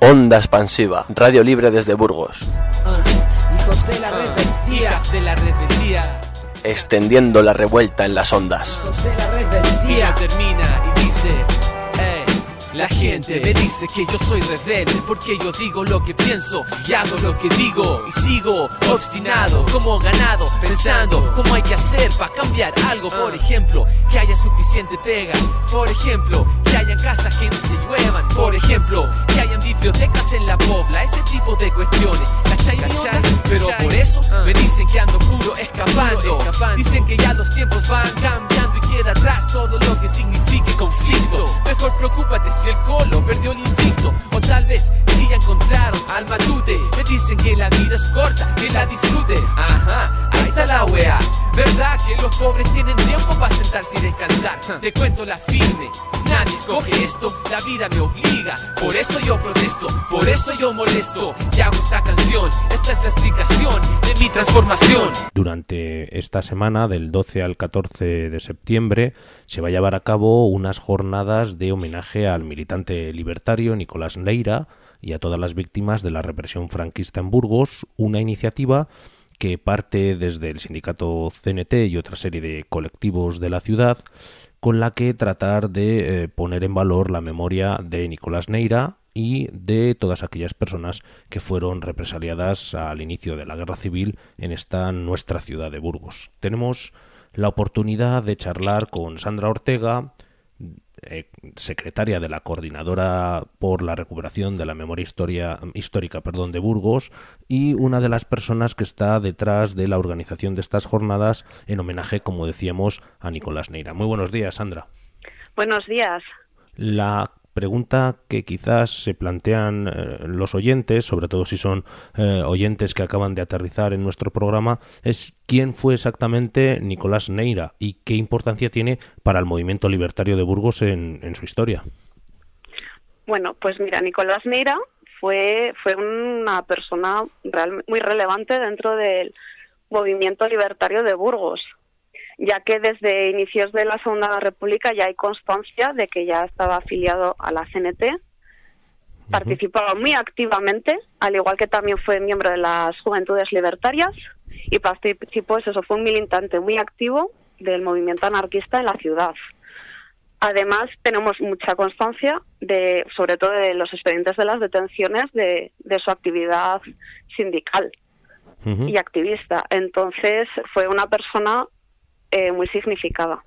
Onda Expansiva, radio libre desde Burgos. Hijos de la rebeldía. Extendiendo la revuelta en las ondas. Hijos de la rebeldía. Termina y dice, la gente me dice que yo soy rebelde porque yo digo lo que pienso y hago lo que digo y sigo obstinado como ganado pensando cómo hay que hacer para cambiar algo. Por ejemplo, que haya suficiente pega. Por ejemplo, que hayan casas que no se lluevan. Por ejemplo, que hayan bibliotecas en la pobla. Ese tipo de cuestiones, ¿cachai? Pero por eso me dicen que ando puro escapando. Dicen que ya los tiempos van cambiando y queda atrás todo lo que signifique conflicto. Mejor preocúpate si el colo perdió el invicto, o tal vez si ya encontraron al matute. Me dicen que la vida es corta, que la disfrute. Ajá, ahí está la wea. ¿Verdad que los pobres tienen tiempo para sentarse y descansar? Te cuento la firme, nadie escoge esto, la vida me obliga. Por eso yo protesto, por eso yo molesto y hago esta canción. Esta es la explicación de mi transformación. Durante esta semana, del 12 al 14 de septiembre, se va a llevar a cabo unas jornadas de homenaje al militante libertario Nicolás Neira y a todas las víctimas de la represión franquista en Burgos, una iniciativa que parte desde el sindicato CNT y otra serie de colectivos de la ciudad, con la que tratar de poner en valor la memoria de Nicolás Neira y de todas aquellas personas que fueron represaliadas al inicio de la guerra civil en esta nuestra ciudad de Burgos. Tenemos la oportunidad de charlar con Sandra Ortega, secretaria de la Coordinadora por la Recuperación de la Memoria Histórica de Burgos, y una de las personas que está detrás de la organización de estas jornadas en homenaje, como decíamos, a Nicolás Neira. Muy buenos días, Sandra. Buenos días. La pregunta que quizás se plantean los oyentes, sobre todo si son oyentes que acaban de aterrizar en nuestro programa, es quién fue exactamente Nicolás Neira y qué importancia tiene para el movimiento libertario de Burgos en su historia. Bueno, pues mira, Nicolás Neira fue una persona muy relevante dentro del movimiento libertario de Burgos, ya que desde inicios de la Segunda República ya hay constancia de que ya estaba afiliado a la CNT, participaba muy activamente, al igual que también fue miembro de las Juventudes Libertarias y participó, fue un militante muy activo del movimiento anarquista en la ciudad. Además, tenemos mucha constancia, sobre todo de los expedientes de las detenciones, de su actividad sindical y activista. Entonces, fue una persona muy significada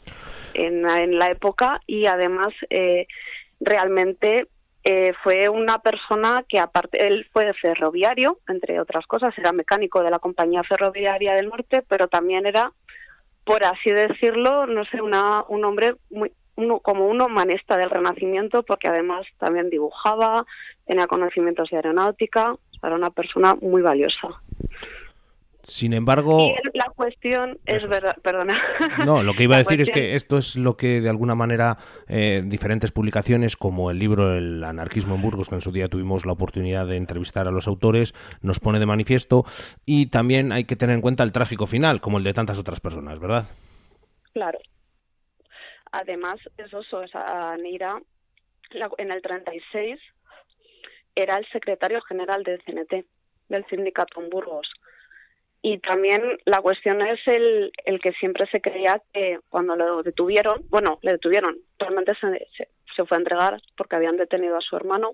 en la época y además realmente fue una persona que aparte, él fue ferroviario, entre otras cosas, era mecánico de la Compañía Ferroviaria del Norte, pero también era, por así decirlo, no sé, un hombre como un humanista del Renacimiento, porque además también dibujaba, tenía conocimientos de aeronáutica, era una persona muy valiosa. Sin embargo... Y la cuestión es verdad, perdona. No, lo que iba a decir es que esto es lo que de alguna manera diferentes publicaciones como el libro El anarquismo en Burgos, que en su día tuvimos la oportunidad de entrevistar a los autores, nos pone de manifiesto, y también hay que tener en cuenta el trágico final, como el de tantas otras personas, ¿verdad? Claro. Además, Neira, en el 36, era el secretario general del CNT, del sindicato en Burgos. Y también la cuestión es el que siempre se creía que cuando lo detuvieron, realmente se fue a entregar porque habían detenido a su hermano.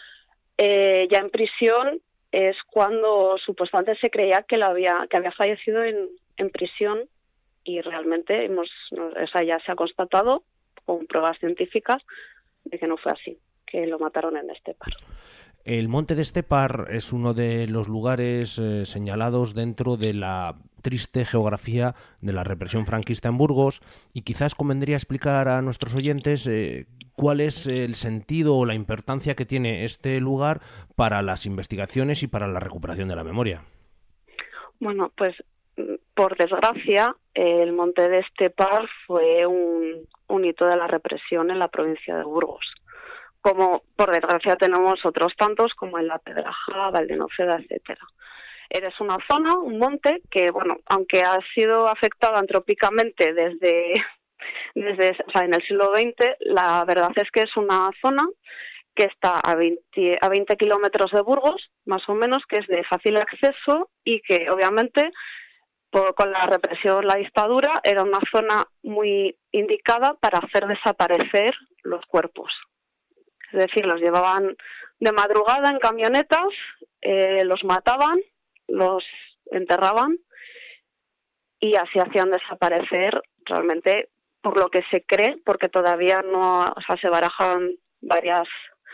Ya en prisión es cuando supuestamente se creía que había fallecido en prisión, y realmente ya se ha constatado con pruebas científicas de que no fue así, que lo mataron en Estepar. El Monte de Estepar es uno de los lugares señalados dentro de la triste geografía de la represión franquista en Burgos, y quizás convendría explicar a nuestros oyentes cuál es el sentido o la importancia que tiene este lugar para las investigaciones y para la recuperación de la memoria. Bueno, pues por desgracia, el Monte de Estepar fue un hito de la represión en la provincia de Burgos. Como por desgracia tenemos otros tantos como en La Pedraja, Valdenoceda, etcétera. Es una zona, un monte que, bueno, aunque ha sido afectado antrópicamente desde en el siglo XX, la verdad es que es una zona que está a 20 kilómetros de Burgos, más o menos, que es de fácil acceso y que obviamente con la represión, la dictadura, era una zona muy indicada para hacer desaparecer los cuerpos. Es decir, los llevaban de madrugada en camionetas, los mataban, los enterraban y así hacían desaparecer realmente, por lo que se cree, porque todavía no, o sea, se barajan varios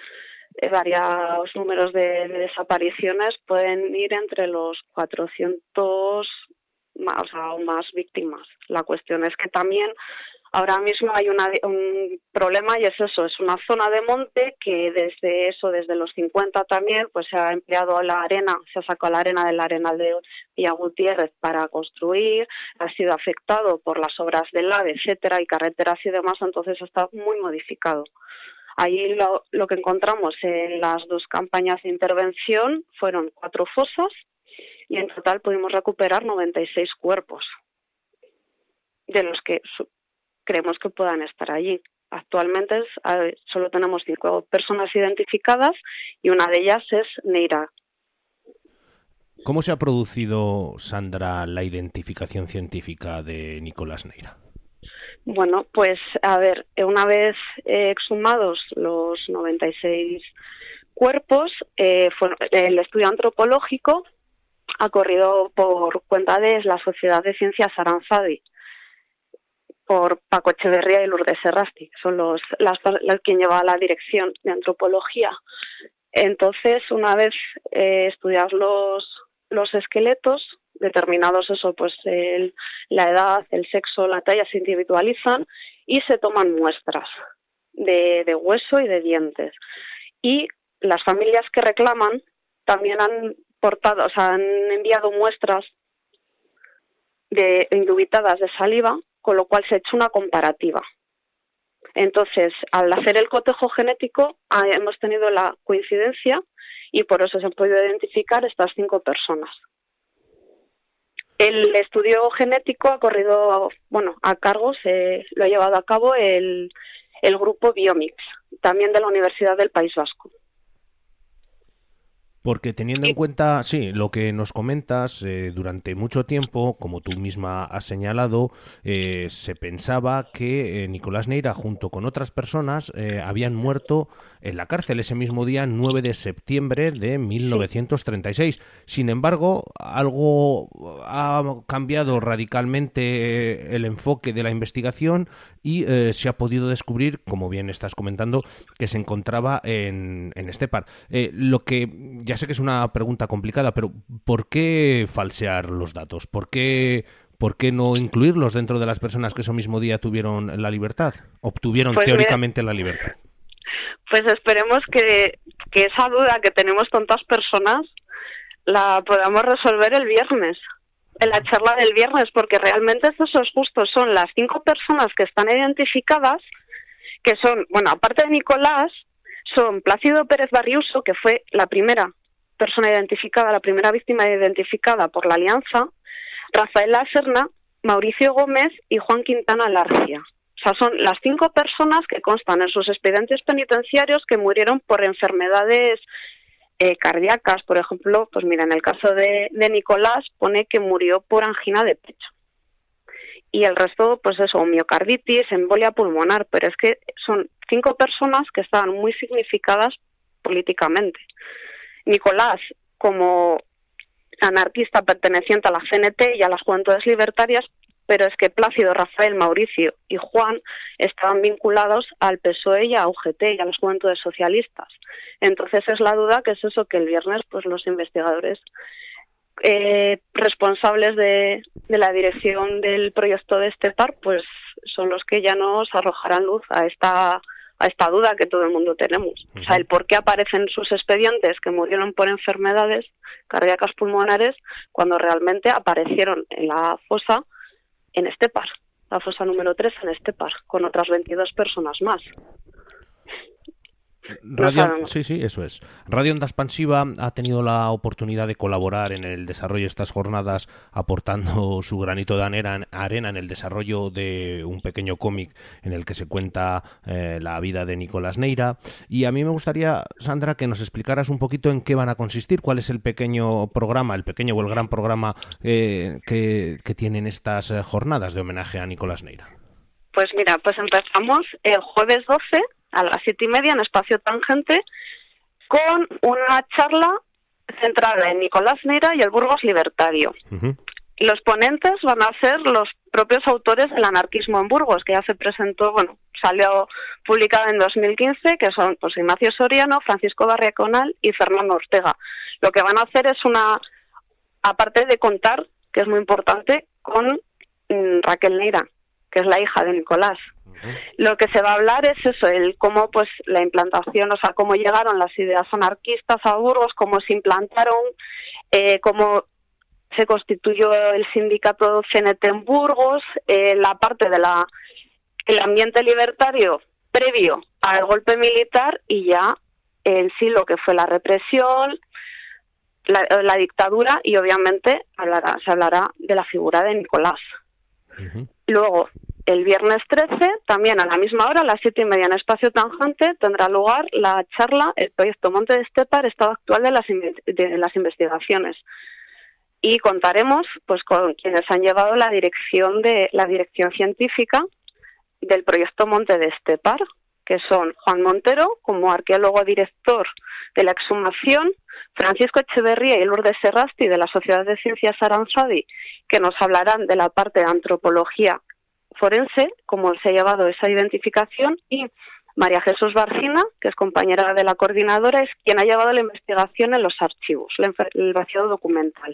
números de desapariciones, pueden ir entre los 400 más, o más víctimas. La cuestión es que también ahora mismo hay un problema y es eso, es una zona de monte que desde los 50 también pues se ha empleado la arena, se ha sacado la arena del Arenal de Villa Gutiérrez para construir, ha sido afectado por las obras del AVE, etcétera, y carreteras y demás, entonces está muy modificado. Ahí lo que encontramos en las 2 campañas de intervención fueron 4 fosas y en total pudimos recuperar 96 cuerpos, de los que creemos que puedan estar allí. Actualmente solo tenemos 5 personas identificadas y una de ellas es Neira. ¿Cómo se ha producido, Sandra, la identificación científica de Nicolás Neira? Bueno, pues a ver, una vez exhumados los 96 cuerpos, el estudio antropológico ha corrido por cuenta de la Sociedad de Ciencias Aranzadi, por Paco Echeverría y Lourdes Serrasti, son los quien lleva la dirección de antropología. Entonces, una vez estudiados los esqueletos, determinados eso, pues la edad, el sexo, la talla, se individualizan y se toman muestras de hueso y de dientes. Y las familias que reclaman también han enviado muestras indubitadas de saliva, con lo cual se ha hecho una comparativa. Entonces, al hacer el cotejo genético, hemos tenido la coincidencia y por eso se han podido identificar estas 5 personas. El estudio genético ha corrido, a cargo, lo ha llevado a cabo el grupo Biomix, también de la Universidad del País Vasco. Porque teniendo en cuenta, sí, lo que nos comentas, durante mucho tiempo, como tú misma has señalado, se pensaba que Nicolás Neira, junto con otras personas, habían muerto en la cárcel ese mismo día, 9 de septiembre de 1936. Sin embargo, algo ha cambiado radicalmente el enfoque de la investigación y se ha podido descubrir, como bien estás comentando, que se encontraba en Estepar. Lo que ya sé que es una pregunta complicada, pero ¿por qué falsear los datos? ¿Por qué no incluirlos dentro de las personas que ese mismo día tuvieron la libertad? Obtuvieron teóricamente la libertad. Pues esperemos que esa duda que tenemos tantas personas la podamos resolver el viernes, en la charla del viernes, porque realmente eso es justo, son las 5 personas que están identificadas, que son, aparte de Nicolás, son Plácido Pérez Barriuso, que fue la primera persona identificada, la primera víctima identificada por la Alianza, Rafael Laserna, Mauricio Gómez y Juan Quintana Larcia. O sea, son las 5 personas que constan en sus expedientes penitenciarios que murieron por enfermedades cardíacas. Por ejemplo, pues mira, en el caso de Nicolás pone que murió por angina de pecho. Y el resto, pues eso, miocarditis, embolia pulmonar, pero es que son 5 personas que estaban muy significadas políticamente. Nicolás, como anarquista perteneciente a la CNT y a las Juventudes Libertarias, pero es que Plácido, Rafael, Mauricio y Juan estaban vinculados al PSOE y a UGT y a las Juventudes Socialistas. Entonces es la duda que es eso, que el viernes pues los investigadores responsables de la dirección del proyecto de Estepar pues son los que ya nos arrojarán luz a esta duda que todo el mundo tenemos. O sea, el por qué aparecen sus expedientes que murieron por enfermedades cardíacas pulmonares cuando realmente aparecieron en la fosa en Estepar, la fosa número 3 en Estepar, con otras 22 personas más. Sí, eso es. Radio Onda Expansiva ha tenido la oportunidad de colaborar en el desarrollo de estas jornadas, aportando su granito de arena en el desarrollo de un pequeño cómic en el que se cuenta la vida de Nicolás Neira. Y a mí me gustaría, Sandra, que nos explicaras un poquito en qué van a consistir, cuál es el pequeño programa, el pequeño o el gran programa que tienen estas jornadas de homenaje a Nicolás Neira. Pues mira, pues empezamos el jueves 12 a las 7:30 en Espacio Tangente con una charla centrada en Nicolás Neira y el Burgos libertario. Uh-huh. Los ponentes van a ser los propios autores del anarquismo en Burgos, que ya se presentó, salió publicado en 2015, que son pues Ignacio Soriano, Francisco Barriaconal y Fernando Ortega. Lo que van a hacer es aparte de contar, que es muy importante, con Raquel Neira, que es la hija de Nicolás. Uh-huh. Lo que se va a hablar es eso, cómo pues la implantación, o sea, cómo llegaron las ideas anarquistas a Burgos, cómo se implantaron, cómo se constituyó el sindicato CNT en Burgos, la parte de el ambiente libertario previo al golpe militar y ya en sí lo que fue la represión, la dictadura y obviamente se hablará de la figura de Nicolás. Uh-huh. Luego, el viernes 13, también a la misma hora, a las 7:30 en Espacio Tangente, tendrá lugar la charla El proyecto Monte de Estepar, estado actual de las investigaciones. Y contaremos pues con quienes han llevado la dirección científica del proyecto Monte de Estepar, que son Juan Montero, como arqueólogo director de la exhumación, Francisco Echeverría y Lourdes Serrasti de la Sociedad de Ciencias Aranzadi, que nos hablarán de la parte de antropología forense, cómo se ha llevado esa identificación, y María Jesús Barcina, que es compañera de la coordinadora, es quien ha llevado la investigación en los archivos, el vaciado documental.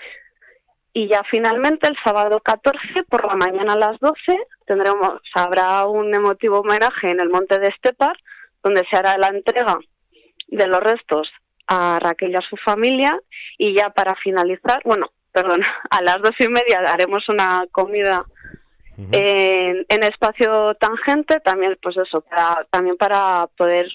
Y ya finalmente el sábado 14 por la mañana a las 12 habrá un emotivo homenaje en el Monte de Estepar, donde se hará la entrega de los restos a Raquel y a su familia, y ya para finalizar, a las 2:30 haremos una comida uh-huh. en Espacio Tangente, también pues eso, para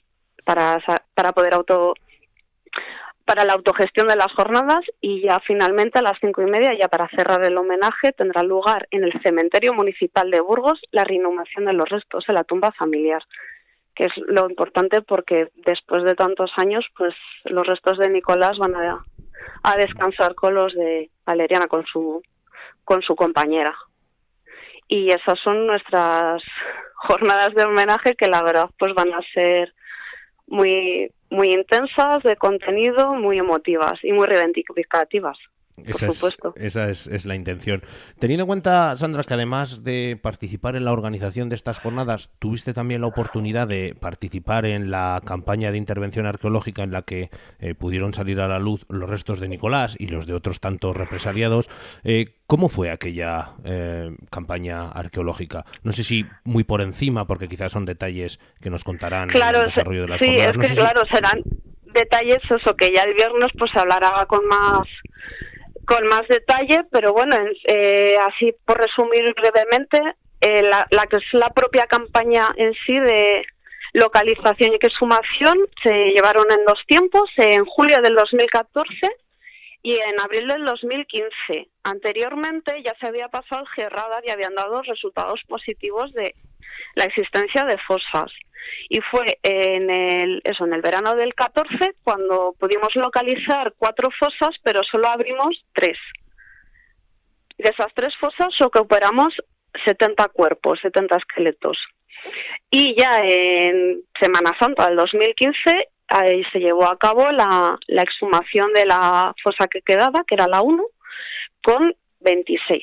la autogestión de las jornadas, y ya finalmente a las 5:30, ya para cerrar el homenaje, tendrá lugar en el Cementerio Municipal de Burgos la reinhumación de los restos en la tumba familiar, que es lo importante porque después de tantos años, pues los restos de Nicolás van a descansar con los de Valeriana, con su compañera. Y esas son nuestras jornadas de homenaje, que la verdad pues van a ser muy muy intensas, de contenido, muy emotivas y muy reivindicativas. Esa es la intención. Teniendo en cuenta, Sandra, que además de participar en la organización de estas jornadas, tuviste también la oportunidad de participar en la campaña de intervención arqueológica en la que pudieron salir a la luz los restos de Nicolás y los de otros tantos represaliados, ¿cómo fue aquella campaña arqueológica? No sé si muy por encima, porque quizás son detalles que nos contarán en el desarrollo de las jornadas. Sí, serán detalles, eso, que ya el viernes pues se hablará con más detalle, pero así por resumir brevemente, la que es la propia campaña en sí de localización y exhumación se llevaron en 2 tiempos, en julio del 2014 y en abril del 2015. Anteriormente ya se había pasado el GERRADAR y habían dado resultados positivos de la existencia de fosas. Y fue en el verano del 14 cuando pudimos localizar 4 fosas, pero solo abrimos 3. De esas 3 fosas recuperamos 70 cuerpos, 70 esqueletos. Y ya en Semana Santa del 2015 ahí se llevó a cabo la exhumación de la fosa que quedaba, que era la 1, con 26.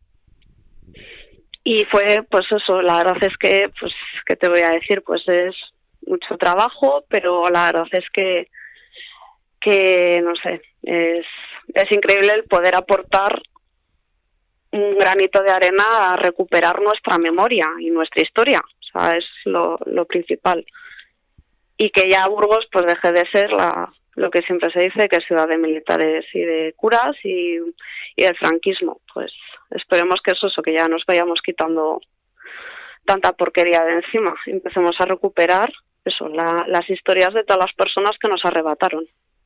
Y fue, pues eso, la verdad es que, pues, ¿qué te voy a decir? Pues es mucho trabajo, pero la verdad es que no sé, es increíble el poder aportar un granito de arena a recuperar nuestra memoria y nuestra historia. O sea, es lo principal. Y que ya Burgos pues deje de ser lo que siempre se dice, que es ciudad de militares y de curas y del franquismo. Pues esperemos que eso, que ya nos vayamos quitando tanta porquería de encima y empecemos a recuperar las historias de todas las personas que nos arrebataron.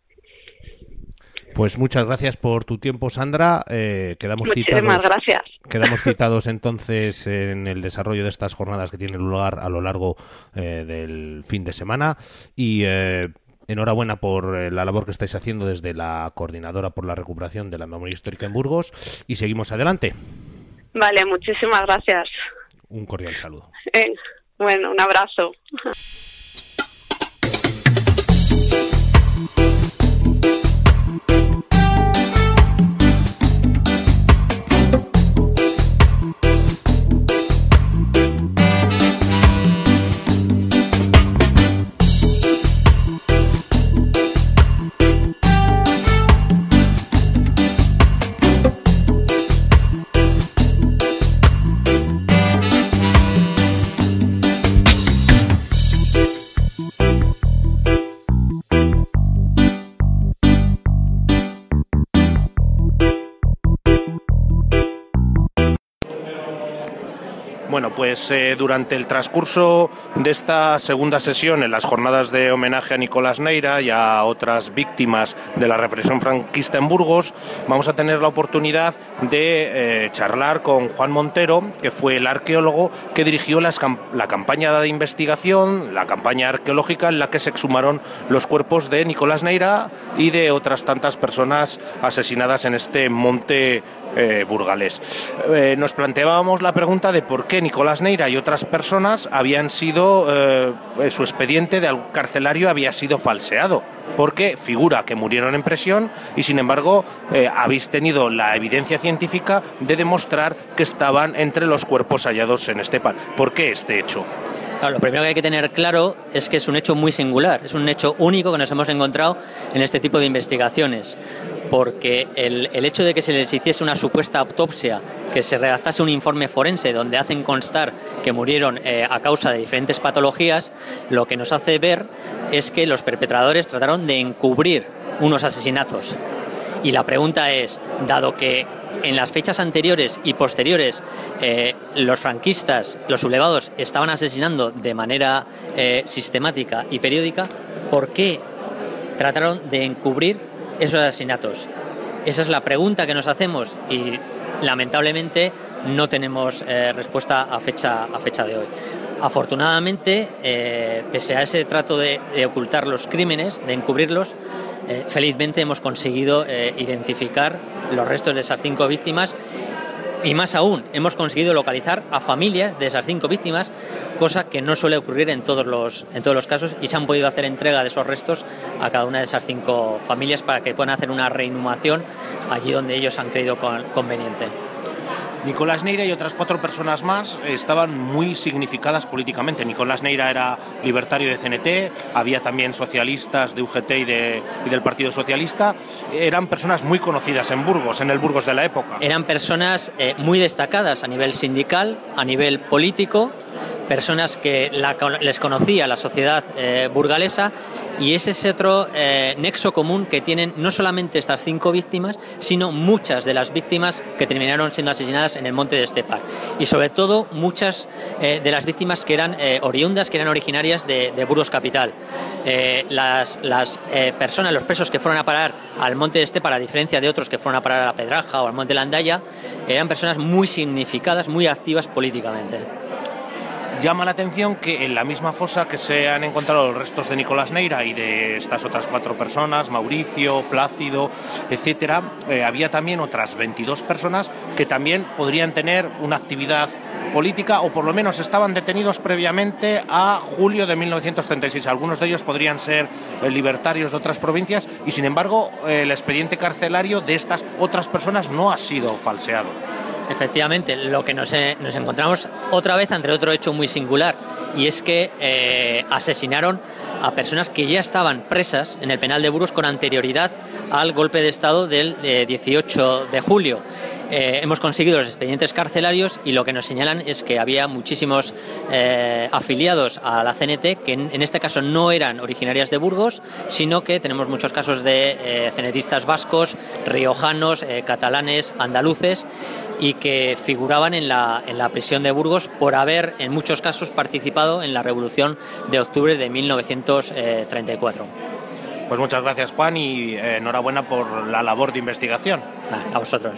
Pues muchas gracias por tu tiempo, Sandra. Muchísimas gracias. Quedamos citados entonces en el desarrollo de estas jornadas que tienen lugar a lo largo del fin de semana y enhorabuena por la labor que estáis haciendo desde la Coordinadora por la Recuperación de la Memoria Histórica en Burgos y seguimos adelante. Vale, muchísimas gracias. Un cordial saludo. Bueno, un abrazo. Bueno, pues durante el transcurso de esta segunda sesión en las jornadas de homenaje a Nicolás Neira y a otras víctimas de la represión franquista en Burgos, vamos a tener la oportunidad de charlar con Juan Montero, que fue el arqueólogo que dirigió la campaña de investigación, la campaña arqueológica en la que se exhumaron los cuerpos de Nicolás Neira y de otras tantas personas asesinadas en este monte burgalés. Nos planteábamos la pregunta de por qué Nicolás Neira y otras personas habían sido, su expediente de carcelario había sido falseado, porque figura que murieron en prisión y sin embargo habéis tenido la evidencia científica de demostrar que estaban entre los cuerpos hallados en Estepa. ¿Por qué este hecho? Claro, lo primero que hay que tener claro es que es un hecho muy singular, es un hecho único que nos hemos encontrado en este tipo de investigaciones, porque el hecho de que se les hiciese una supuesta autopsia, que se redactase un informe forense donde hacen constar que murieron a causa de diferentes patologías, lo que nos hace ver es que los perpetradores trataron de encubrir unos asesinatos. Y la pregunta es, dado que en las fechas anteriores y posteriores los franquistas, los sublevados, estaban asesinando de manera sistemática y periódica, ¿por qué trataron de encubrir esos asesinatos? Esa es la pregunta que nos hacemos y lamentablemente no tenemos respuesta a fecha de hoy. Afortunadamente, pese a ese trato de ocultar los crímenes, de encubrirlos, felizmente hemos conseguido identificar los restos de esas 5 víctimas y más aún, hemos conseguido localizar a familias de esas 5 víctimas, cosa que no suele ocurrir en todos los casos, y se han podido hacer entrega de esos restos a cada una de esas 5 familias para que puedan hacer una reinhumación allí donde ellos han creído conveniente. Nicolás Neira y otras 4 personas más estaban muy significadas políticamente. Nicolás Neira era libertario de CNT, había también socialistas de UGT y del Partido Socialista. Eran personas muy conocidas en Burgos, en el Burgos de la época. Eran personas muy destacadas a nivel sindical, a nivel político, personas que les conocía la sociedad burgalesa. Y ese es otro nexo común que tienen no solamente estas 5 víctimas, sino muchas de las víctimas que terminaron siendo asesinadas en el monte de Estepar. Y sobre todo muchas de las víctimas que eran oriundas, que eran originarias de Burgos capital. Las personas, los presos que fueron a parar al monte de Estepar, a diferencia de otros que fueron a parar a la Pedraja o al monte de la Andaya, eran personas muy significadas, muy activas políticamente. Llama la atención que en la misma fosa que se han encontrado los restos de Nicolás Neira y de estas otras 4 personas, Mauricio, Plácido, etcétera, había también otras 22 personas que también podrían tener una actividad política o por lo menos estaban detenidos previamente a julio de 1936. Algunos de ellos podrían ser libertarios de otras provincias y sin embargo el expediente carcelario de estas otras personas no ha sido falseado. Efectivamente, lo que nos encontramos otra vez ante otro hecho muy singular, y es que asesinaron a personas que ya estaban presas en el penal de Burgos con anterioridad al golpe de Estado del 18 de julio. hemos conseguido los expedientes carcelarios y lo que nos señalan es que había muchísimos afiliados a la CNT que en este caso no eran originarias de Burgos, sino que tenemos muchos casos de cenetistas vascos, riojanos, catalanes, andaluces, y que figuraban en la prisión de Burgos por haber en muchos casos participado en la Revolución de Octubre de 1934. Pues muchas gracias, Juan, y enhorabuena por la labor de investigación. A vosotros.